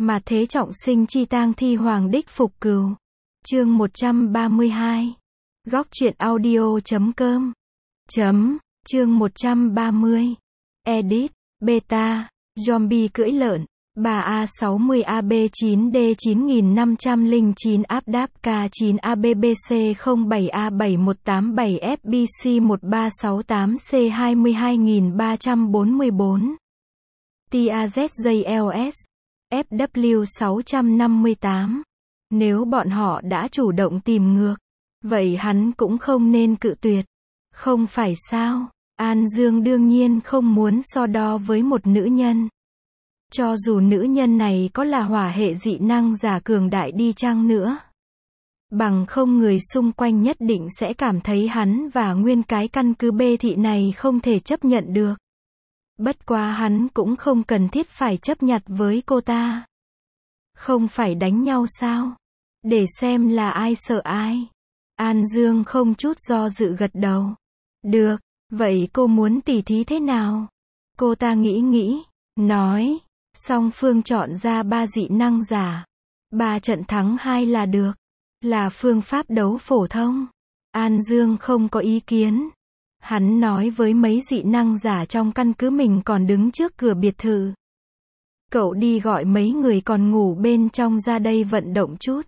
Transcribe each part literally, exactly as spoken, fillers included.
Mà thế trọng sinh chi tang thi hoàng đích phục cừu. Chương một trăm ba mươi hai. Góc truyện audio chấm com. Chấm, chương một trăm ba mươi. Edit, beta, zombie cưỡi lợn, ba A sáu mươi A B chín D chín nghìn năm trăm lẻ chín áp đáp K chín A B B C không bảy A bảy một tám bảy F B C một ba sáu tám C hai hai nghìn ba trăm bốn mươi bốn. T A Z J L S, F W sáu năm tám. Nếu bọn họ đã chủ động tìm ngược, vậy hắn cũng không nên cự tuyệt. Không phải sao? An Dương đương nhiên không muốn so đo với một nữ nhân. Cho dù nữ nhân này có là hỏa hệ dị năng giả cường đại đi chăng nữa. Bằng không người xung quanh nhất định sẽ cảm thấy hắn và nguyên cái căn cứ bê thị này không thể chấp nhận được. Bất quá hắn cũng không cần thiết phải chấp nhặt với cô ta. Không phải đánh nhau sao? Để xem là ai sợ ai. An Dương không chút do dự gật đầu. Được, vậy cô muốn tỉ thí thế nào? Cô ta nghĩ nghĩ, nói, song phương chọn ra ba dị năng giả. Ba trận thắng hai là được. Là phương pháp đấu phổ thông. An Dương không có ý kiến. Hắn nói với mấy dị năng giả trong căn cứ mình còn đứng trước cửa biệt thự. Cậu đi gọi mấy người còn ngủ bên trong ra đây vận động chút.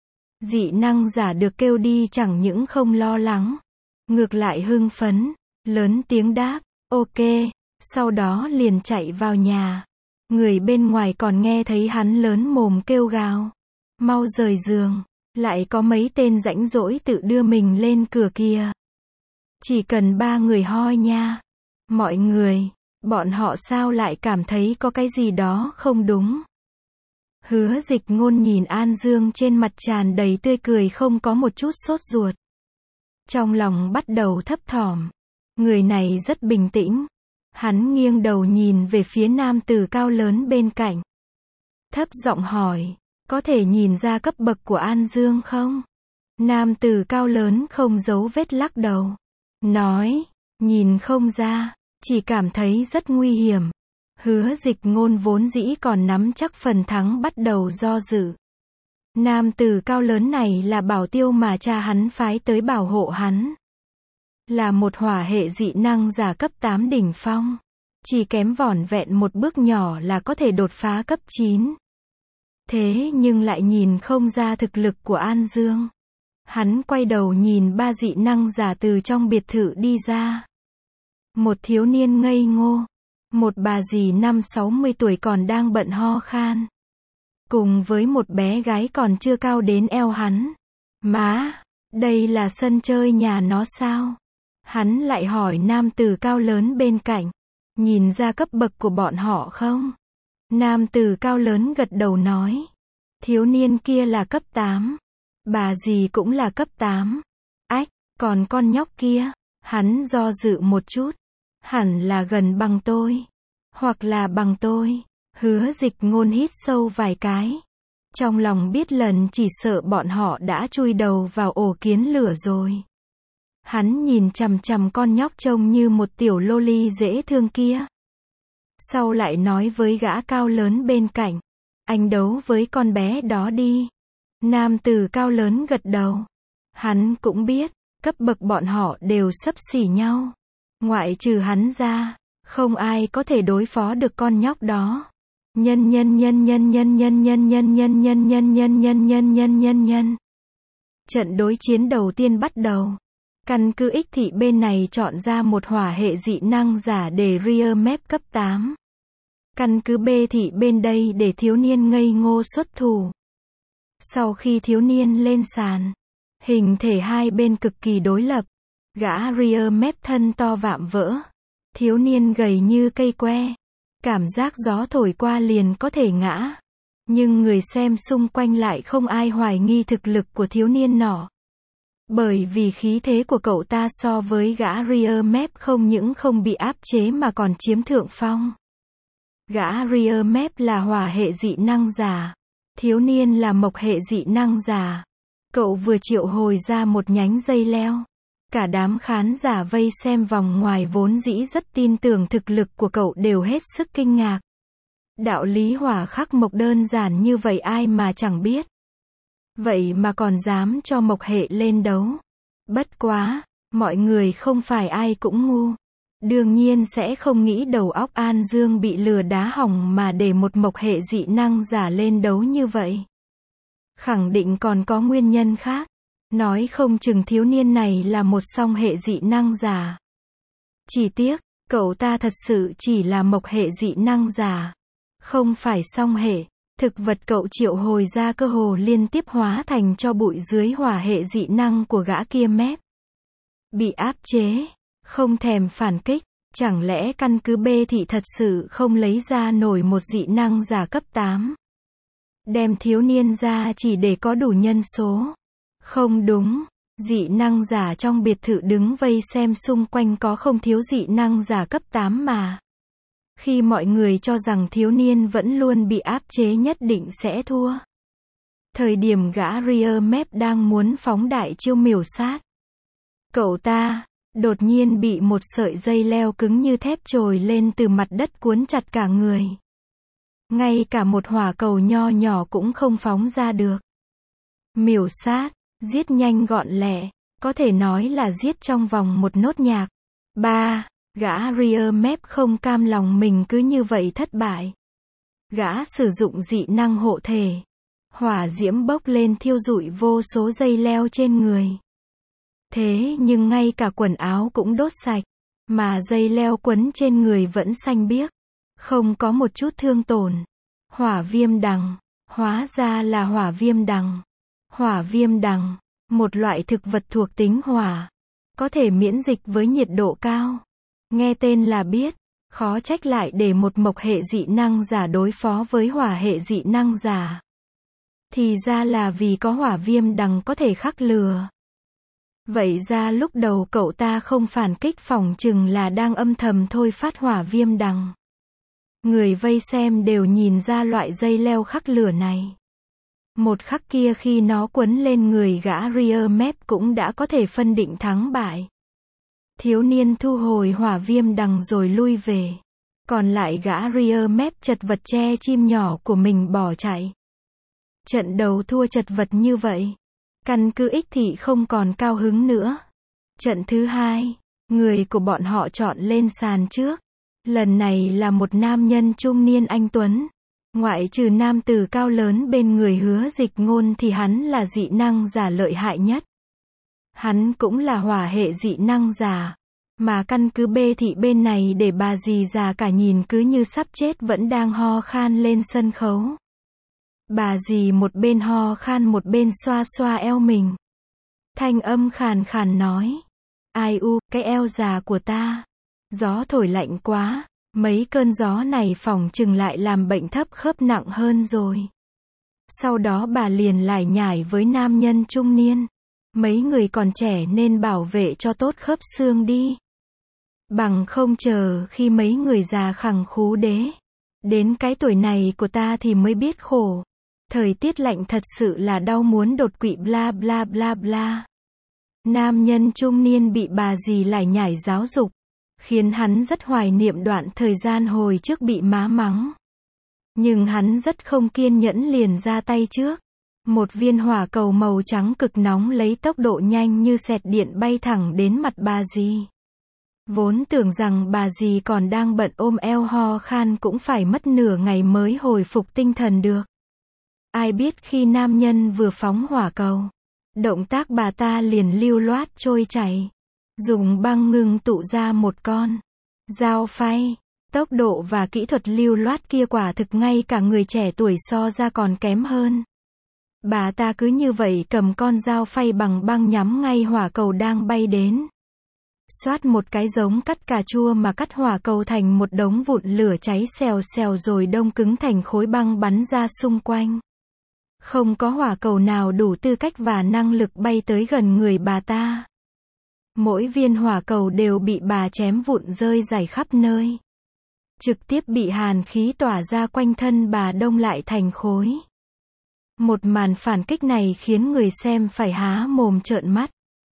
Dị năng giả được kêu đi chẳng những không lo lắng, ngược lại hưng phấn, lớn tiếng đáp, ok, sau đó liền chạy vào nhà. Người bên ngoài còn nghe thấy hắn lớn mồm kêu gào, mau rời giường, lại có mấy tên rãnh rỗi tự đưa mình lên cửa kìa. Chỉ cần ba người hoi nha. Mọi người, bọn họ sao lại cảm thấy có cái gì đó không đúng. Hứa Dịch Ngôn nhìn An Dương trên mặt tràn đầy tươi cười không có một chút sốt ruột. Trong lòng bắt đầu thấp thỏm. Người này rất bình tĩnh. Hắn nghiêng đầu nhìn về phía nam tử cao lớn bên cạnh. Thấp giọng hỏi, có thể nhìn ra cấp bậc của An Dương không? Nam tử cao lớn không giấu vết lắc đầu. Nói, nhìn không ra, chỉ cảm thấy rất nguy hiểm. Hứa Dịch Ngôn vốn dĩ còn nắm chắc phần thắng bắt đầu do dự. Nam tử cao lớn này là bảo tiêu mà cha hắn phái tới bảo hộ hắn. Là một hỏa hệ dị năng giả cấp tám đỉnh phong. Chỉ kém vỏn vẹn một bước nhỏ là có thể đột phá cấp chín. Thế nhưng lại nhìn không ra thực lực của An Dương. Hắn quay đầu nhìn ba dị năng giả từ trong biệt thự đi ra. Một thiếu niên ngây ngô. Một bà dì năm sáu mươi tuổi còn đang bận ho khan. Cùng với một bé gái còn chưa cao đến eo hắn. Má, đây là sân chơi nhà nó sao? Hắn lại hỏi nam tử cao lớn bên cạnh. Nhìn ra cấp bậc của bọn họ không? Nam tử cao lớn gật đầu nói. Thiếu niên kia là cấp tám. Bà dì cũng là cấp tám. Ách, còn con nhóc kia, hắn do dự một chút. Hẳn là gần bằng tôi. Hoặc là bằng tôi. Hứa Dịch Ngôn hít sâu vài cái. Trong lòng biết lần chỉ sợ bọn họ đã chui đầu vào ổ kiến lửa rồi. Hắn nhìn chằm chằm con nhóc trông như một tiểu loli dễ thương kia. Sau lại nói với gã cao lớn bên cạnh. Anh đấu với con bé đó đi. Nam tử cao lớn gật đầu. Hắn cũng biết, cấp bậc bọn họ đều xấp xỉ nhau. Ngoại trừ hắn ra, không ai có thể đối phó được con nhóc đó. Nhân nhân nhân nhân nhân nhân nhân nhân nhân nhân nhân nhân nhân nhân nhân nhân nhân. Trận đối chiến đầu tiên bắt đầu. Căn cứ X thị bên này chọn ra một hỏa hệ dị năng giả để rear map cấp tám. Căn cứ B thị bên đây để thiếu niên ngây ngô xuất thủ. Sau khi thiếu niên lên sàn, hình thể hai bên cực kỳ đối lập. Gã rear map thân to vạm vỡ. Thiếu niên gầy như cây que. Cảm giác gió thổi qua liền có thể ngã. Nhưng người xem xung quanh lại không ai hoài nghi thực lực của thiếu niên nọ. Bởi vì khí thế của cậu ta so với gã rear map không những không bị áp chế mà còn chiếm thượng phong. Gã rear map là hỏa hệ dị năng giả. Thiếu niên là mộc hệ dị năng giả. Cậu vừa triệu hồi ra một nhánh dây leo. Cả đám khán giả vây xem vòng ngoài vốn dĩ rất tin tưởng thực lực của cậu đều hết sức kinh ngạc. Đạo lý hỏa khắc mộc đơn giản như vậy ai mà chẳng biết. Vậy mà còn dám cho mộc hệ lên đấu. Bất quá, mọi người không phải ai cũng ngu. Đương nhiên sẽ không nghĩ đầu óc An Dương bị lừa đá hỏng mà để một mộc hệ dị năng giả lên đấu như vậy. Khẳng định còn có nguyên nhân khác. Nói không chừng thiếu niên này là một song hệ dị năng giả. Chỉ tiếc, cậu ta thật sự chỉ là mộc hệ dị năng giả. Không phải song hệ. Thực vật cậu triệu hồi ra cơ hồ liên tiếp hóa thành cho bụi dưới hỏa hệ dị năng của gã kia mép. Bị áp chế, không thèm phản kích, chẳng lẽ căn cứ B thị thật sự không lấy ra nổi một dị năng giả cấp tám. Đem thiếu niên ra chỉ để có đủ nhân số. Không đúng, dị năng giả trong biệt thự đứng vây xem xung quanh có không thiếu dị năng giả cấp tám mà. Khi mọi người cho rằng thiếu niên vẫn luôn bị áp chế nhất định sẽ thua. Thời điểm gã Rear Map đang muốn phóng đại chiêu miểu sát. Cậu ta, đột nhiên bị một sợi dây leo cứng như thép trồi lên từ mặt đất cuốn chặt cả người. Ngay cả một hỏa cầu nho nhỏ cũng không phóng ra được. Miểu sát, giết nhanh gọn lẹ, có thể nói là giết trong vòng một nốt nhạc. ba. Gã Rear Map không cam lòng mình cứ như vậy thất bại. Gã sử dụng dị năng hộ thể. Hỏa diễm bốc lên thiêu rụi vô số dây leo trên người. Thế nhưng ngay cả quần áo cũng đốt sạch. Mà dây leo quấn trên người vẫn xanh biếc. Không có một chút thương tổn. Hỏa viêm đằng. Hóa ra là hỏa viêm đằng. Hỏa viêm đằng. Một loại thực vật thuộc tính hỏa. Có thể miễn dịch với nhiệt độ cao. Nghe tên là biết, khó trách lại để một mộc hệ dị năng giả đối phó với hỏa hệ dị năng giả. Thì ra là vì có hỏa viêm đằng có thể khắc lừa. Vậy ra lúc đầu cậu ta không phản kích phỏng chừng là đang âm thầm thôi phát hỏa viêm đằng. Người vây xem đều nhìn ra loại dây leo khắc lửa này. Một khắc kia khi nó quấn lên người gã Rear Map cũng đã có thể phân định thắng bại. Thiếu niên thu hồi hỏa viêm đằng rồi lui về. Còn lại gã Rear Map chật vật che chim nhỏ của mình bỏ chạy. Trận đầu thua chật vật như vậy. Căn cứ Ích thị không còn cao hứng nữa. Trận thứ hai, người của bọn họ chọn lên sàn trước. Lần này là một nam nhân trung niên anh tuấn. Ngoại trừ nam tử cao lớn bên người Hứa Dịch Ngôn thì hắn là dị năng giả lợi hại nhất. Hắn cũng là hỏa hệ dị năng giả. Mà căn cứ B thị bên này để bà dì già cả nhìn cứ như sắp chết vẫn đang ho khan lên sân khấu. Bà dì một bên ho khan một bên xoa xoa eo mình. Thanh âm khàn khàn nói. Ai u, cái eo già của ta. Gió thổi lạnh quá. Mấy cơn gió này phỏng chừng lại làm bệnh thấp khớp nặng hơn rồi. Sau đó bà liền lải nhải với nam nhân trung niên. Mấy người còn trẻ nên bảo vệ cho tốt khớp xương đi. Bằng không chờ khi mấy người già khẳng khú đế. Đến cái tuổi này của ta thì mới biết khổ. Thời tiết lạnh thật sự là đau muốn đột quỵ bla bla bla bla. Nam nhân trung niên bị bà dì lải nhải giáo dục. Khiến hắn rất hoài niệm đoạn thời gian hồi trước bị má mắng. Nhưng hắn rất không kiên nhẫn liền ra tay trước. Một viên hỏa cầu màu trắng cực nóng lấy tốc độ nhanh như xẹt điện bay thẳng đến mặt bà dì. Vốn tưởng rằng bà dì còn đang bận ôm eo ho khan cũng phải mất nửa ngày mới hồi phục tinh thần được. Ai biết khi nam nhân vừa phóng hỏa cầu. Động tác bà ta liền lưu loát trôi chảy. Dùng băng ngưng tụ ra một con dao phay. Tốc độ và kỹ thuật lưu loát kia quả thực ngay cả người trẻ tuổi so ra còn kém hơn. Bà ta cứ như vậy cầm con dao phay bằng băng nhắm ngay hỏa cầu đang bay đến. Xoát một cái giống cắt cà chua mà cắt hỏa cầu thành một đống vụn lửa cháy xèo xèo rồi đông cứng thành khối băng bắn ra xung quanh. Không có hỏa cầu nào đủ tư cách và năng lực bay tới gần người bà ta. Mỗi viên hỏa cầu đều bị bà chém vụn rơi rải khắp nơi. Trực tiếp bị hàn khí tỏa ra quanh thân bà đông lại thành khối. Một màn phản kích này khiến người xem phải há mồm trợn mắt.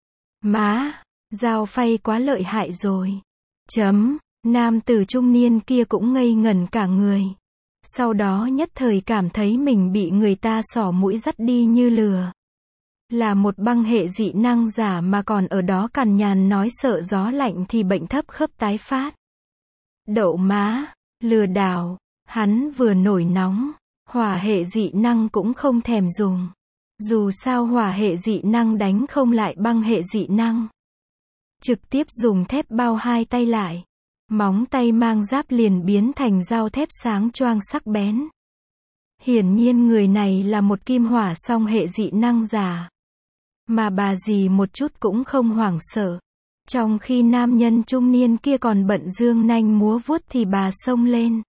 Má, dao phay quá lợi hại rồi. Chấm, nam tử trung niên kia cũng ngây ngẩn cả người. Sau đó nhất thời cảm thấy mình bị người ta xỏ mũi dắt đi như lừa. Là một băng hệ dị năng giả mà còn ở đó cằn nhằn nói sợ gió lạnh thì bệnh thấp khớp tái phát. Đậu má, lừa đảo, hắn vừa nổi nóng, hỏa hệ dị năng cũng không thèm dùng. Dù sao hỏa hệ dị năng đánh không lại băng hệ dị năng. Trực tiếp dùng thép bao hai tay lại. Móng tay mang giáp liền biến thành dao thép sáng choang sắc bén. Hiển nhiên người này là một kim hỏa song hệ dị năng giả. Mà bà dì một chút cũng không hoảng sợ. Trong khi nam nhân trung niên kia còn bận dương nanh múa vuốt thì bà xông lên.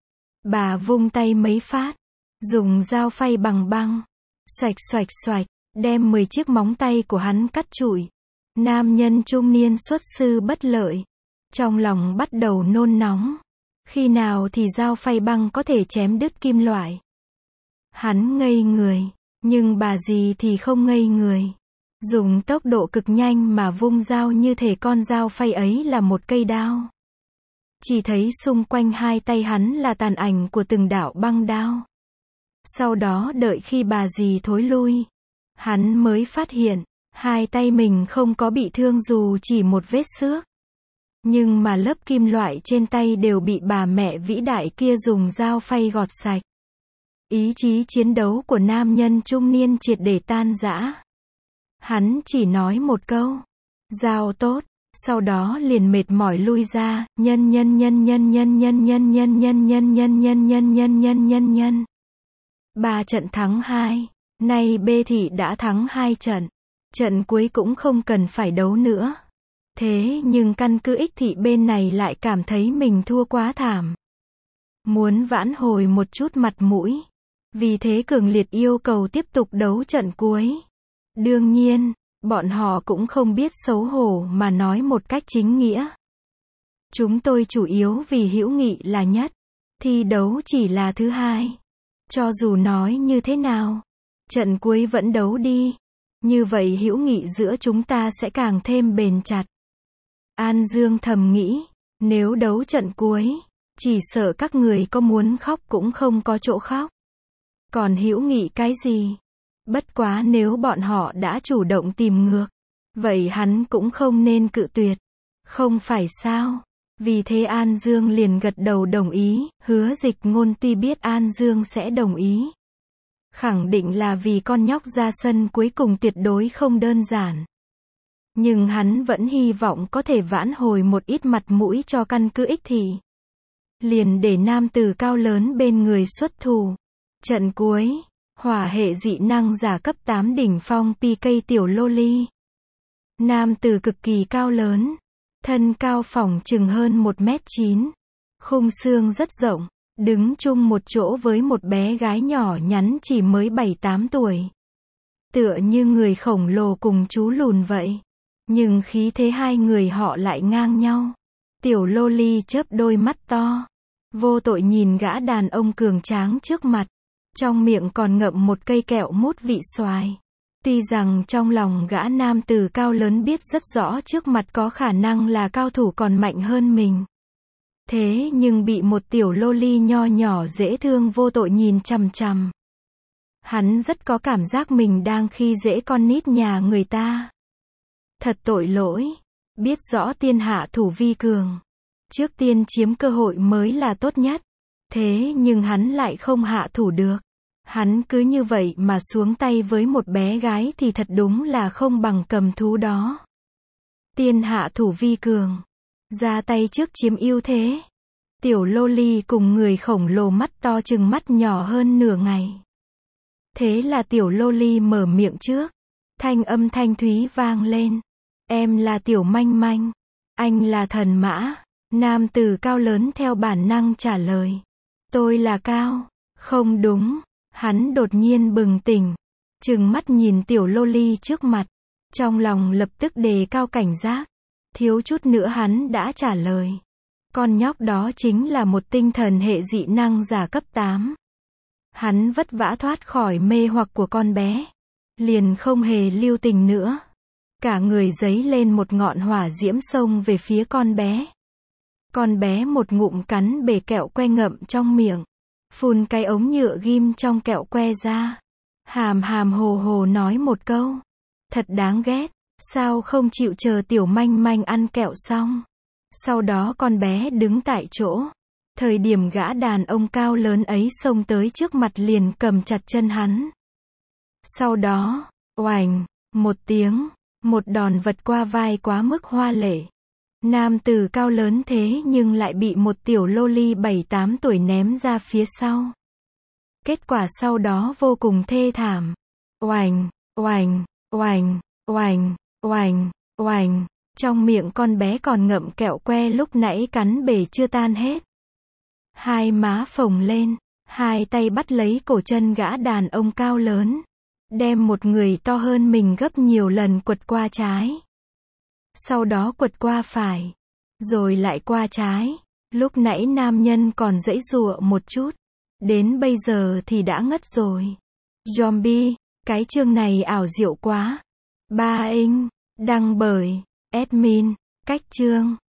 Bà vung tay mấy phát, dùng dao phay bằng băng, xoạch xoạch xoạch, đem mười chiếc móng tay của hắn cắt trụi. Nam nhân trung niên xuất sư bất lợi, trong lòng bắt đầu nôn nóng. Khi nào thì dao phay băng có thể chém đứt kim loại? Hắn ngây người, nhưng bà dì thì không ngây người. Dùng tốc độ cực nhanh mà vung dao như thể con dao phay ấy là một cây đao. Chỉ thấy xung quanh hai tay hắn là tàn ảnh của từng đạo băng đao. Sau đó đợi khi bà dì thối lui, hắn mới phát hiện, hai tay mình không có bị thương dù chỉ một vết xước. Nhưng mà lớp kim loại trên tay đều bị bà mẹ vĩ đại kia dùng dao phay gọt sạch. Ý chí chiến đấu của nam nhân trung niên triệt để tan rã. Hắn chỉ nói một câu, dao tốt, sau đó liền mệt mỏi lui ra, nhân nhân nhân nhân nhân nhân nhân nhân nhân nhân nhân nhân nhân nhân nhân nhân nhân. Ba trận thắng hai, nay B thị đã thắng hai trận. Trận cuối cũng không cần phải đấu nữa. Thế nhưng căn cứ X thị bên này lại cảm thấy mình thua quá thảm. Muốn vãn hồi một chút mặt mũi. Vì thế cường liệt yêu cầu tiếp tục đấu trận cuối. Đương nhiên, bọn họ cũng không biết xấu hổ mà nói một cách chính nghĩa. Chúng tôi chủ yếu vì hữu nghị là nhất. Thi đấu chỉ là thứ hai. Cho dù nói như thế nào, trận cuối vẫn đấu đi. Như vậy hữu nghị giữa chúng ta sẽ càng thêm bền chặt. An Dương thầm nghĩ, nếu đấu trận cuối, chỉ sợ các người có muốn khóc cũng không có chỗ khóc. Còn hữu nghị cái gì? Bất quá nếu bọn họ đã chủ động tìm ngược, vậy hắn cũng không nên cự tuyệt. Không phải sao? Vì thế An Dương liền gật đầu đồng ý, Hứa Dịch Ngôn tuy biết An Dương sẽ đồng ý. Khẳng định là vì con nhóc ra sân cuối cùng tuyệt đối không đơn giản. Nhưng hắn vẫn hy vọng có thể vãn hồi một ít mặt mũi cho căn cứ X thị. Liền để nam tử cao lớn bên người xuất thủ. Trận cuối, hỏa hệ dị năng giả cấp tám đỉnh phong pê ca tiểu loli. Nam tử cực kỳ cao lớn, thân cao phỏng chừng hơn một mét chín, khung xương rất rộng, đứng chung một chỗ với một bé gái nhỏ nhắn chỉ mới bảy tám tuổi. Tựa như người khổng lồ cùng chú lùn vậy. Nhưng khí thế hai người họ lại ngang nhau. Tiểu loli chớp đôi mắt to, vô tội nhìn gã đàn ông cường tráng trước mặt. Trong miệng còn ngậm một cây kẹo mút vị xoài. Tuy rằng trong lòng gã nam tử cao lớn biết rất rõ trước mặt có khả năng là cao thủ còn mạnh hơn mình. Thế nhưng bị một tiểu loli nho nhỏ dễ thương vô tội nhìn chằm chằm. Hắn rất có cảm giác mình đang khi dễ con nít nhà người ta. Thật tội lỗi. Biết rõ tiên hạ thủ vi cường. Trước tiên chiếm cơ hội mới là tốt nhất. Thế nhưng hắn lại không hạ thủ được. Hắn cứ như vậy mà xuống tay với một bé gái thì thật đúng là không bằng cầm thú đó. Tiên hạ thủ vi cường. Ra tay trước chiếm ưu thế. Tiểu loli cùng người khổng lồ mắt to chừng mắt nhỏ hơn nửa ngày. Thế là tiểu loli mở miệng trước. Thanh âm thanh thúy vang lên. Em là tiểu manh manh. Anh là thần mã. Nam tử cao lớn theo bản năng trả lời. Tôi là Cao. Không đúng. Hắn đột nhiên bừng tỉnh. Trừng mắt nhìn tiểu loli trước mặt. Trong lòng lập tức đề cao cảnh giác. Thiếu chút nữa hắn đã trả lời. Con nhóc đó chính là một tinh thần hệ dị năng giả cấp tám. Hắn vất vả thoát khỏi mê hoặc của con bé. Liền không hề lưu tình nữa. Cả người giấy lên một ngọn hỏa diễm xông về phía con bé. Con bé một ngụm cắn bể kẹo que ngậm trong miệng. phun cái ống nhựa ghim trong kẹo que ra. Hàm hàm hồ hồ nói một câu. Thật đáng ghét, sao không chịu chờ tiểu manh manh ăn kẹo xong. Sau đó con bé đứng tại chỗ. Thời điểm gã đàn ông cao lớn ấy xông tới trước mặt liền cầm chặt chân hắn. Sau đó, oành, một tiếng, một đòn vật qua vai quá mức hoa lệ. Nam tử cao lớn thế nhưng lại bị một tiểu loli bảy tám tuổi ném ra phía sau. Kết quả sau đó vô cùng thê thảm. Oành, oành, oành, oành, oành, oành. Trong miệng con bé còn ngậm kẹo que lúc nãy cắn bể chưa tan hết. Hai má phồng lên, hai tay bắt lấy cổ chân gã đàn ông cao lớn. Đem một người to hơn mình gấp nhiều lần quật qua trái. Sau đó quật qua phải. Rồi lại qua trái. Lúc nãy nam nhân còn giãy giụa một chút. Đến bây giờ thì đã ngất rồi. Zombie, cái chương này ảo diệu quá. Ba Inc, đăng bởi admin, cách chương.